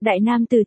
Đại nam từ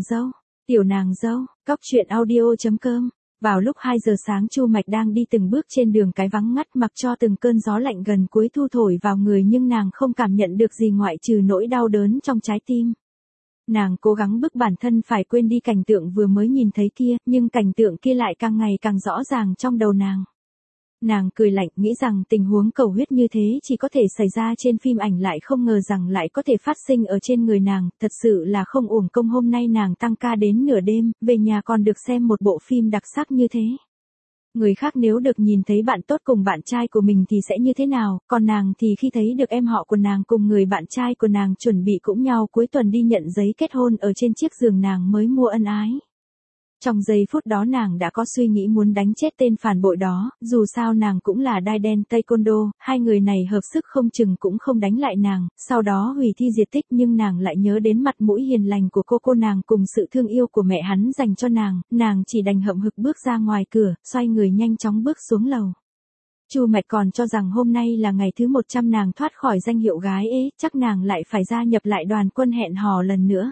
tiểu nàng dâu, cóc truyện audio.com. Vào lúc 2 giờ sáng Chu Mạch đang đi từng bước trên đường cái vắng ngắt mặc cho từng cơn gió lạnh gần cuối thu thổi vào người nhưng nàng không cảm nhận được gì ngoại trừ nỗi đau đớn trong trái tim. Nàng cố gắng bức bản thân phải quên đi cảnh tượng vừa mới nhìn thấy kia, nhưng cảnh tượng kia lại càng ngày càng rõ ràng trong đầu nàng. Nàng cười lạnh nghĩ rằng tình huống cầu huyết như thế chỉ có thể xảy ra trên phim ảnh lại không ngờ rằng lại có thể phát sinh ở trên người nàng, thật sự là không uổng công hôm nay nàng tăng ca đến nửa đêm, về nhà còn được xem một bộ phim đặc sắc như thế. Người khác nếu được nhìn thấy bạn tốt cùng bạn trai của mình thì sẽ như thế nào, còn nàng thì khi thấy được em họ của nàng cùng người bạn trai của nàng chuẩn bị cũng nhau cuối tuần đi nhận giấy kết hôn ở trên chiếc giường nàng mới mua ân ái. Trong giây phút đó nàng đã có suy nghĩ muốn đánh chết tên phản bội đó, dù sao nàng cũng là đai đen taekwondo, hai người này hợp sức không chừng cũng không đánh lại nàng, sau đó hủy thi diệt tích nhưng nàng lại nhớ đến mặt mũi hiền lành của cô nàng cùng sự thương yêu của mẹ hắn dành cho nàng chỉ đành hậm hực bước ra ngoài cửa, xoay người nhanh chóng bước xuống lầu. Chu Mạch còn cho rằng hôm nay là ngày thứ 100 nàng thoát khỏi danh hiệu gái ế, chắc nàng lại phải gia nhập lại đoàn quân hẹn hò lần nữa.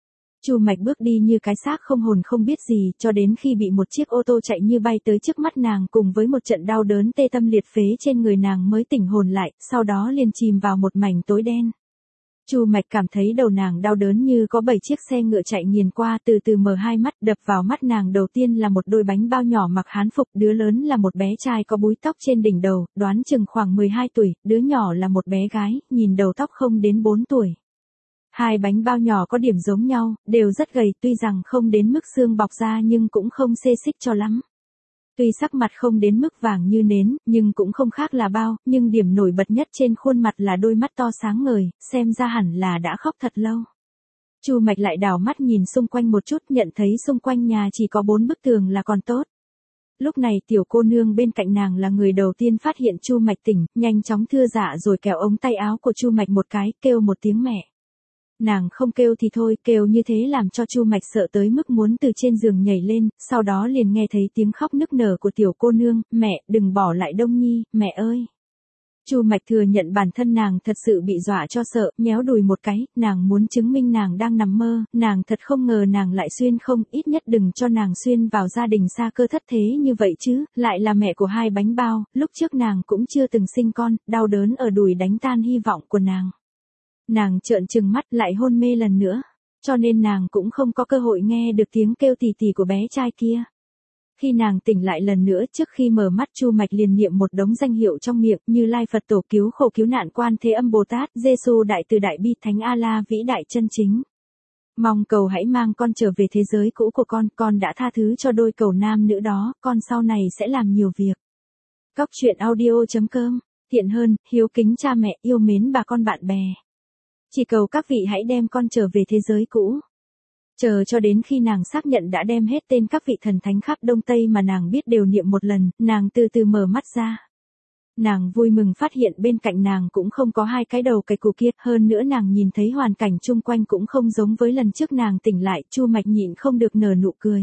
Chu Mạch bước đi như cái xác không hồn không biết gì, cho đến khi bị một chiếc ô tô chạy như bay tới trước mắt nàng cùng với một trận đau đớn tê tâm liệt phế trên người nàng mới tỉnh hồn lại, sau đó liền chìm vào một mảnh tối đen. Chu Mạch cảm thấy đầu nàng đau đớn như có 7 chiếc xe ngựa chạy nghiền qua, từ từ mở hai mắt, đập vào mắt nàng đầu tiên là một đôi bánh bao nhỏ mặc hán phục, đứa lớn là một bé trai có búi tóc trên đỉnh đầu, đoán chừng khoảng 12 tuổi, đứa nhỏ là một bé gái, nhìn đầu tóc không đến 4 tuổi. Hai bánh bao nhỏ có điểm giống nhau, đều rất gầy, tuy rằng không đến mức xương bọc ra nhưng cũng không xê xích cho lắm. Tuy sắc mặt không đến mức vàng như nến, nhưng cũng không khác là bao, nhưng điểm nổi bật nhất trên khuôn mặt là đôi mắt to sáng ngời, xem ra hẳn là đã khóc thật lâu. Chu Mạch lại đảo mắt nhìn xung quanh một chút, nhận thấy xung quanh nhà chỉ có 4 bức tường là còn tốt. Lúc này tiểu cô nương bên cạnh nàng là người đầu tiên phát hiện Chu Mạch tỉnh, nhanh chóng thưa dạ rồi kéo ống tay áo của Chu Mạch một cái, kêu một tiếng mẹ. Nàng không kêu thì thôi, kêu như thế làm cho Chu Mạch sợ tới mức muốn từ trên giường nhảy lên, sau đó liền nghe thấy tiếng khóc nức nở của tiểu cô nương, mẹ, đừng bỏ lại Đông Nhi, mẹ ơi. Chu Mạch thừa nhận bản thân nàng thật sự bị dọa cho sợ, nhéo đùi một cái, nàng muốn chứng minh nàng đang nằm mơ, nàng thật không ngờ nàng lại xuyên không, ít nhất đừng cho nàng xuyên vào gia đình xa cơ thất thế như vậy chứ, lại là mẹ của hai bánh bao, lúc trước nàng cũng chưa từng sinh con, đau đớn ở đùi đánh tan hy vọng của nàng. Nàng trợn trừng mắt lại hôn mê lần nữa, cho nên nàng cũng không có cơ hội nghe được tiếng kêu tì tì của bé trai kia. Khi nàng tỉnh lại lần nữa trước khi mở mắt Chu Mạch liền niệm một đống danh hiệu trong miệng như Lai Phật Tổ cứu khổ cứu nạn Quan Thế Âm Bồ Tát, Giêsu Đại Từ Đại Bi Thánh A-la vĩ đại chân chính. Mong cầu hãy mang con trở về thế giới cũ của con đã tha thứ cho đôi cầu nam nữ đó, con sau này sẽ làm nhiều việc. Cóc truyện audio.com, tiện hơn, hiếu kính cha mẹ, yêu mến bà con bạn bè. Chỉ cầu các vị hãy đem con trở về thế giới cũ. Chờ cho đến khi nàng xác nhận đã đem hết tên các vị thần thánh khắp Đông Tây mà nàng biết đều niệm một lần, nàng từ từ mở mắt ra. Nàng vui mừng phát hiện bên cạnh nàng cũng không có hai cái đầu cày củ kia, hơn nữa nàng nhìn thấy hoàn cảnh chung quanh cũng không giống với lần trước nàng tỉnh lại, Chu Mạch nhịn không được nở nụ cười.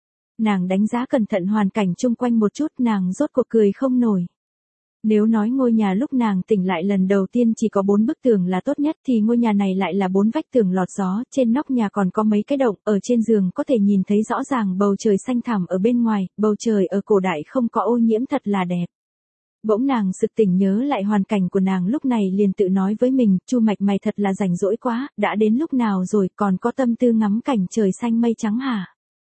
Nàng đánh giá cẩn thận hoàn cảnh chung quanh một chút, nàng rốt cuộc cười không nổi. Nếu nói ngôi nhà lúc nàng tỉnh lại lần đầu tiên chỉ có 4 bức tường là tốt nhất thì ngôi nhà này lại là 4 vách tường lọt gió, trên nóc nhà còn có mấy cái động, ở trên giường có thể nhìn thấy rõ ràng bầu trời xanh thẳm ở bên ngoài, bầu trời ở cổ đại không có ô nhiễm thật là đẹp. Bỗng nàng sực tỉnh nhớ lại hoàn cảnh của nàng lúc này liền tự nói với mình, Chu Mạch mày thật là rảnh rỗi quá, đã đến lúc nào rồi còn có tâm tư ngắm cảnh trời xanh mây trắng hả?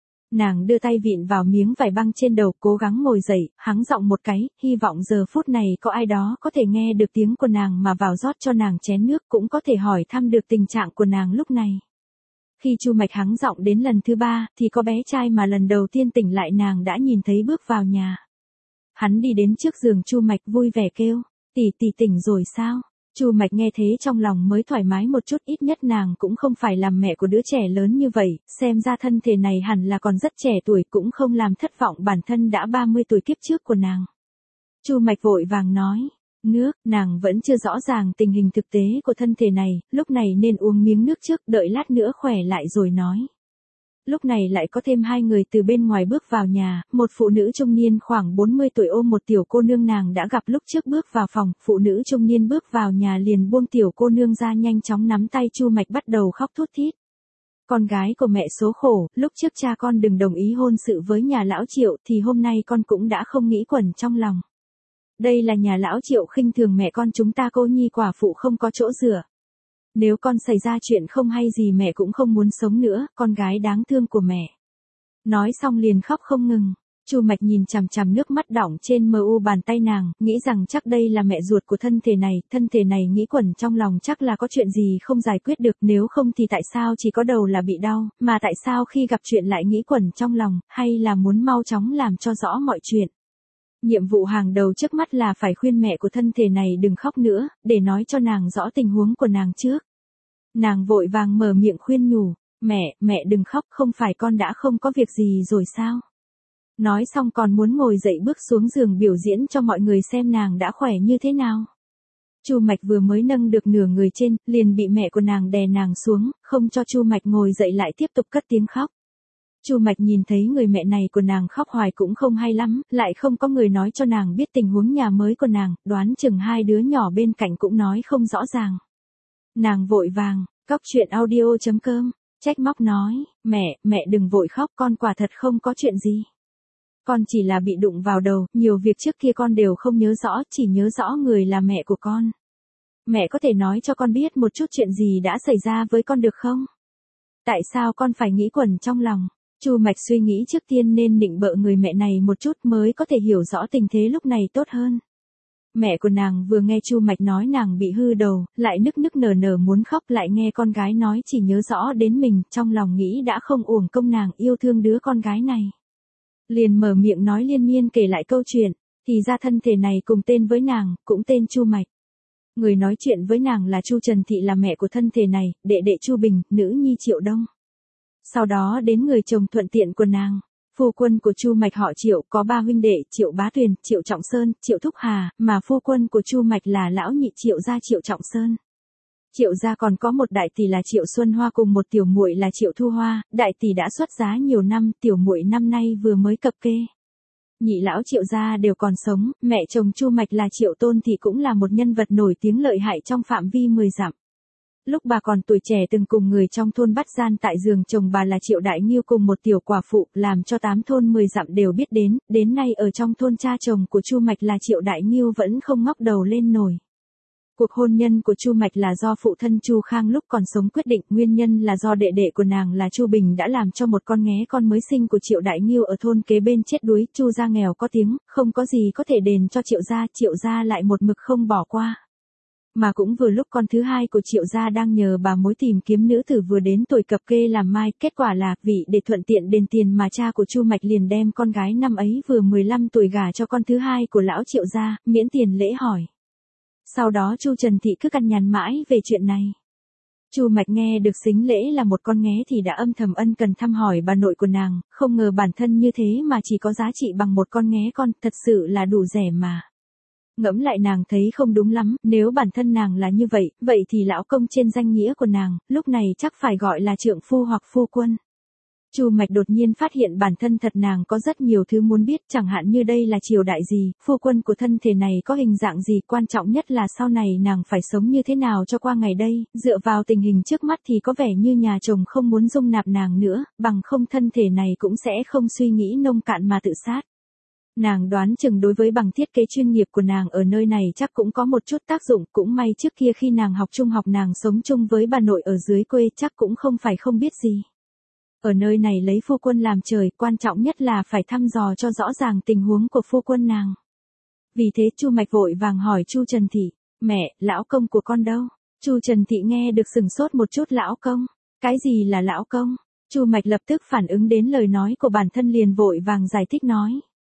Nàng đưa tay vịn vào miếng vải băng trên đầu, cố gắng ngồi dậy, hắng giọng một cái, hy vọng giờ phút này có ai đó có thể nghe được tiếng của nàng mà vào rót cho nàng chén nước, cũng có thể hỏi thăm được tình trạng của nàng lúc này. Khi Chu Mạch hắng giọng đến lần thứ 3, thì có bé trai mà lần đầu tiên tỉnh lại nàng đã nhìn thấy bước vào nhà. Hắn đi đến trước giường Chu Mạch vui vẻ kêu, tỷ tỷ tỉnh rồi sao? Chu Mạch nghe thế trong lòng mới thoải mái một chút, ít nhất nàng cũng không phải làm mẹ của đứa trẻ lớn như vậy, xem ra thân thể này hẳn là còn rất trẻ tuổi, cũng không làm thất vọng bản thân đã 30 tuổi kiếp trước của nàng. Chu Mạch vội vàng nói, nước, nàng vẫn chưa rõ ràng tình hình thực tế của thân thể này, lúc này nên uống miếng nước trước, đợi lát nữa khỏe lại rồi nói. Lúc này lại có thêm 2 người từ bên ngoài bước vào nhà, một phụ nữ trung niên khoảng 40 tuổi ôm một tiểu cô nương nàng đã gặp lúc trước bước vào phòng, phụ nữ trung niên bước vào nhà liền buông tiểu cô nương ra nhanh chóng nắm tay Chu Mạch bắt đầu khóc thút thít. Con gái của mẹ số khổ, lúc trước cha con đừng đồng ý hôn sự với nhà lão Triệu thì hôm nay con cũng đã không nghĩ quẩn trong lòng. Đây là nhà lão Triệu khinh thường mẹ con chúng ta cô nhi quả phụ không có chỗ dựa. Nếu con xảy ra chuyện không hay gì mẹ cũng không muốn sống nữa, con gái đáng thương của mẹ. Nói xong liền khóc không ngừng. Chu Mạch nhìn chằm chằm nước mắt đọng trên mu bàn tay nàng, nghĩ rằng chắc đây là mẹ ruột của thân thể này nghĩ quẩn trong lòng chắc là có chuyện gì không giải quyết được, nếu không thì tại sao chỉ có đầu là bị đau, mà tại sao khi gặp chuyện lại nghĩ quẩn trong lòng, hay là muốn mau chóng làm cho rõ mọi chuyện. Nhiệm vụ hàng đầu trước mắt là phải khuyên mẹ của thân thể này đừng khóc nữa, để nói cho nàng rõ tình huống của nàng trước. Nàng vội vàng mở miệng khuyên nhủ, mẹ đừng khóc, không phải con đã không có việc gì rồi sao? Nói xong còn muốn ngồi dậy bước xuống giường biểu diễn cho mọi người xem nàng đã khỏe như thế nào. Chu Mạch vừa mới nâng được nửa người trên, liền bị mẹ của nàng đè nàng xuống, không cho Chu Mạch ngồi dậy lại tiếp tục cất tiếng khóc. Chu Mạch nhìn thấy người mẹ này của nàng khóc hoài cũng không hay lắm, lại không có người nói cho nàng biết tình huống nhà mới của nàng, đoán chừng hai đứa nhỏ bên cạnh cũng nói không rõ ràng. Nàng vội vàng, coctruyện.audio.com, trách móc nói, mẹ đừng vội khóc, con quả thật không có chuyện gì. Con chỉ là bị đụng vào đầu, nhiều việc trước kia con đều không nhớ rõ, chỉ nhớ rõ người là mẹ của con. Mẹ có thể nói cho con biết một chút chuyện gì đã xảy ra với con được không? Tại sao con phải nghĩ quẩn trong lòng? Chu Mạch suy nghĩ trước tiên nên nịnh bợ người mẹ này một chút mới có thể hiểu rõ tình thế lúc này tốt hơn. Mẹ của nàng vừa nghe Chu Mạch nói nàng bị hư đầu, lại nức nở muốn khóc, lại nghe con gái nói chỉ nhớ rõ đến mình, trong lòng nghĩ đã không uổng công nàng yêu thương đứa con gái này. Liền mở miệng nói liên miên kể lại câu chuyện, thì ra thân thể này cùng tên với nàng, cũng tên Chu Mạch. Người nói chuyện với nàng là Chu Trần Thị là mẹ của thân thể này, đệ Chu Bình, nữ nhi Triệu Đông. Sau đó đến người chồng thuận tiện của nàng, phu quân của Chu Mạch họ Triệu, có 3 huynh đệ, Triệu Bá Tuyền, Triệu Trọng Sơn, Triệu Thúc Hà, mà phu quân của Chu Mạch là lão nhị Triệu gia Triệu Trọng Sơn. Triệu gia còn có một đại tỷ là Triệu Xuân Hoa cùng một tiểu muội là Triệu Thu Hoa, đại tỷ đã xuất giá nhiều năm, tiểu muội năm nay vừa mới cập kê. Nhị lão Triệu gia đều còn sống, mẹ chồng Chu Mạch là Triệu Tôn thì cũng là một nhân vật nổi tiếng lợi hại trong phạm vi 10 dặm. Lúc bà còn tuổi trẻ từng cùng người trong thôn bắt gian tại giường chồng bà là Triệu Đại Nghiêu cùng một tiểu quả phụ, làm cho 8 thôn 10 dặm đều biết đến nay ở trong thôn cha chồng của Chu Mạch là Triệu Đại Nghiêu vẫn không ngóc đầu lên nổi. Cuộc hôn nhân của Chu Mạch là do phụ thân Chu Khang lúc còn sống quyết định, nguyên nhân là do đệ của nàng là Chu Bình đã làm cho một con nghé con mới sinh của Triệu Đại Nghiêu ở thôn kế bên chết đuối, Chu gia nghèo có tiếng, không có gì có thể đền cho Triệu gia lại một mực không bỏ qua. Mà cũng vừa lúc con thứ hai của Triệu gia đang nhờ bà mối tìm kiếm nữ tử vừa đến tuổi cập kê làm mai, kết quả là vì để thuận tiện đền tiền mà cha của Chu Mạch liền đem con gái năm ấy vừa 15 tuổi gả cho con thứ hai của lão Triệu gia, miễn tiền lễ hỏi. Sau đó Chu Trần Thị cứ cằn nhằn mãi về chuyện này. Chu Mạch nghe được sính lễ là một con nghé thì đã âm thầm ân cần thăm hỏi bà nội của nàng, không ngờ bản thân như thế mà chỉ có giá trị bằng một con nghé con, thật sự là đủ rẻ mà. Ngẫm lại nàng thấy không đúng lắm, nếu bản thân nàng là như vậy thì lão công trên danh nghĩa của nàng, lúc này chắc phải gọi là trượng phu hoặc phu quân. Chu Mạch đột nhiên phát hiện bản thân thật nàng có rất nhiều thứ muốn biết, chẳng hạn như đây là triều đại gì, phu quân của thân thể này có hình dạng gì, quan trọng nhất là sau này nàng phải sống như thế nào cho qua ngày đây, dựa vào tình hình trước mắt thì có vẻ như nhà chồng không muốn dung nạp nàng nữa, bằng không thân thể này cũng sẽ không suy nghĩ nông cạn mà tự sát. Nàng đoán chừng đối với bằng thiết kế chuyên nghiệp của nàng ở nơi này chắc cũng có một chút tác dụng, cũng may trước kia khi nàng học trung học nàng sống chung với bà nội ở dưới quê chắc cũng không phải không biết gì. Ở nơi này lấy phu quân làm trời, quan trọng nhất là phải thăm dò cho rõ ràng tình huống của phu quân nàng. Vì thế Chu Mạch vội vàng hỏi Chu Trần Thị, mẹ, lão công của con đâu? Chu Trần Thị nghe được sừng sốt một chút, lão công? Cái gì là lão công? Chu Mạch lập tức phản ứng đến lời nói của bản thân liền vội vàng giải thích nói.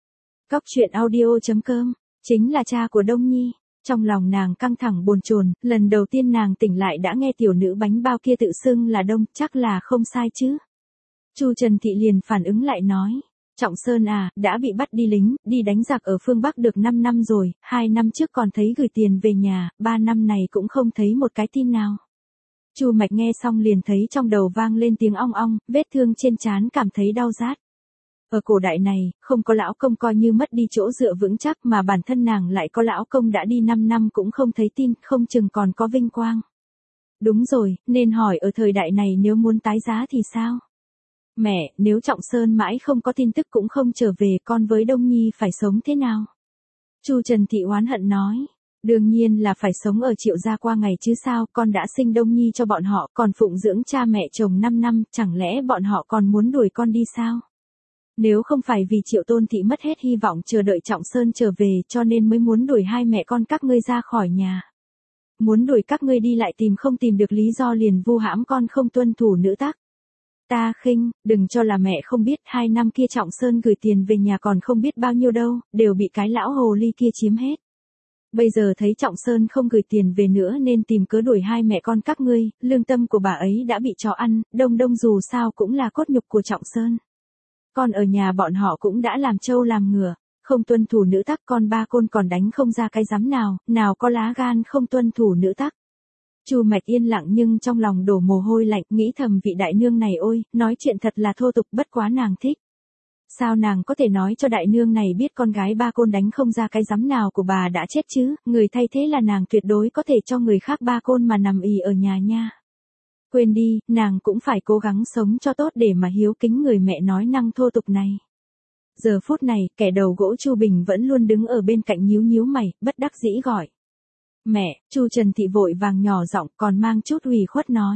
Coctruyện.audio.com, chính là cha của Đông Nhi. Trong lòng nàng căng thẳng bồn chồn, lần đầu tiên nàng tỉnh lại đã nghe tiểu nữ bánh bao kia tự xưng là Đông, chắc là không sai chứ. Chu Trần Thị liền phản ứng lại nói, Trọng Sơn à, đã bị bắt đi lính, đi đánh giặc ở phương Bắc được 5 năm rồi, 2 năm trước còn thấy gửi tiền về nhà, 3 năm này cũng không thấy một cái tin nào. Chu Mạch nghe xong liền thấy trong đầu vang lên tiếng ong ong, vết thương trên trán cảm thấy đau rát. Ở cổ đại này, không có lão công coi như mất đi chỗ dựa vững chắc, mà bản thân nàng lại có lão công đã đi 5 năm cũng không thấy tin, không chừng còn có vinh quang. Đúng rồi, nên hỏi ở thời đại này nếu muốn tái giá thì sao? Mẹ, nếu Trọng Sơn mãi không có tin tức cũng không trở về, con với Đông Nhi phải sống thế nào? Chu Trần Thị oán hận nói. Đương nhiên là phải sống ở Triệu gia qua ngày chứ sao, con đã sinh Đông Nhi cho bọn họ, còn phụng dưỡng cha mẹ chồng 5 năm, chẳng lẽ bọn họ còn muốn đuổi con đi sao? Nếu không phải vì Triệu Tôn Thị mất hết hy vọng chờ đợi Trọng Sơn trở về cho nên mới muốn đuổi hai mẹ con các ngươi ra khỏi nhà. Muốn đuổi các ngươi đi lại tìm không tìm được lý do liền vu hãm con không tuân thủ nữ tắc. Ta khinh, đừng cho là mẹ không biết 2 năm kia Trọng Sơn gửi tiền về nhà còn không biết bao nhiêu đâu, đều bị cái lão hồ ly kia chiếm hết. Bây giờ thấy Trọng Sơn không gửi tiền về nữa nên tìm cớ đuổi hai mẹ con các ngươi, lương tâm của bà ấy đã bị chó ăn, Đông Đông dù sao cũng là cốt nhục của Trọng Sơn. Con ở nhà bọn họ cũng đã làm trâu làm ngựa, không tuân thủ nữ tắc, con ba côn còn đánh không ra cái giám nào, nào có lá gan không tuân thủ nữ tắc. Chu Mạch yên lặng nhưng trong lòng đổ mồ hôi lạnh, nghĩ thầm vị đại nương này ôi, nói chuyện thật là thô tục, bất quá nàng thích. Sao nàng có thể nói cho đại nương này biết con gái ba côn đánh không ra cái giám nào của bà đã chết chứ, người thay thế là nàng, tuyệt đối có thể cho người khác ba côn mà nằm ì ở nhà nha. Quên đi, nàng cũng phải cố gắng sống cho tốt để mà hiếu kính người mẹ nói năng thô tục này. Giờ phút này, kẻ đầu gỗ Chu Bình vẫn luôn đứng ở bên cạnh nhíu nhíu mày, bất đắc dĩ gọi. Mẹ, Chu Trần Thị vội vàng nhỏ giọng còn mang chút ủy khuất nói.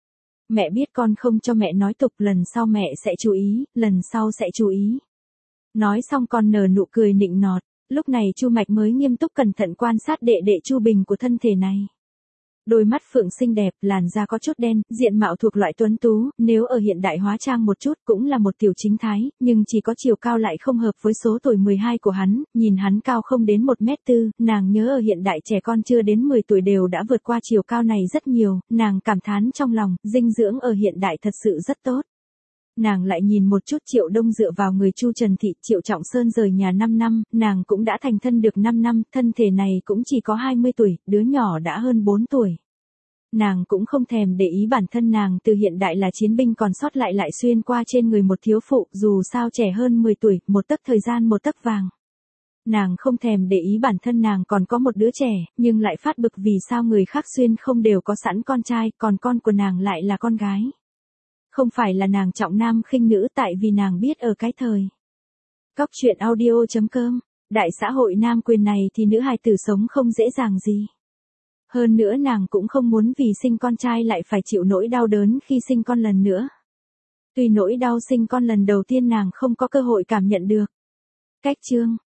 Mẹ biết con không cho mẹ nói tục, lần sau mẹ sẽ chú ý, lần sau sẽ chú ý. Nói xong con nở nụ cười nịnh nọt, lúc này Chu Mạch mới nghiêm túc cẩn thận quan sát đệ đệ Chu Bình của thân thể này. Đôi mắt phượng xinh đẹp, làn da có chút đen, diện mạo thuộc loại tuấn tú, nếu ở hiện đại hóa trang một chút cũng là một tiểu chính thái, nhưng chỉ có chiều cao lại không hợp với số tuổi 12 của hắn, nhìn hắn cao không đến 1m4, nàng nhớ ở hiện đại trẻ con chưa đến 10 tuổi đều đã vượt qua chiều cao này rất nhiều, nàng cảm thán trong lòng, dinh dưỡng ở hiện đại thật sự rất tốt. Nàng lại nhìn một chút Triệu Đông dựa vào người Chu Trần Thị, Triệu Trọng Sơn rời nhà 5 năm, nàng cũng đã thành thân được 5 năm, thân thể này cũng chỉ có 20 tuổi, đứa nhỏ đã hơn 4 tuổi. Nàng cũng không thèm để ý bản thân nàng từ hiện đại là chiến binh còn sót lại xuyên qua trên người một thiếu phụ, dù sao trẻ hơn 10 tuổi, một tấc thời gian một tấc vàng. Nàng không thèm để ý bản thân nàng còn có một đứa trẻ, nhưng lại phát bực vì sao người khác xuyên không đều có sẵn con trai, còn con của nàng lại là con gái. Không phải là nàng trọng nam khinh nữ, tại vì nàng biết ở cái thời Cóc truyện audio.com, đại xã hội nam quyền này thì nữ hài tử sống không dễ dàng gì. Hơn nữa nàng cũng không muốn vì sinh con trai lại phải chịu nỗi đau đớn khi sinh con lần nữa. Tuy nỗi đau sinh con lần đầu tiên nàng không có cơ hội cảm nhận được. Cách chương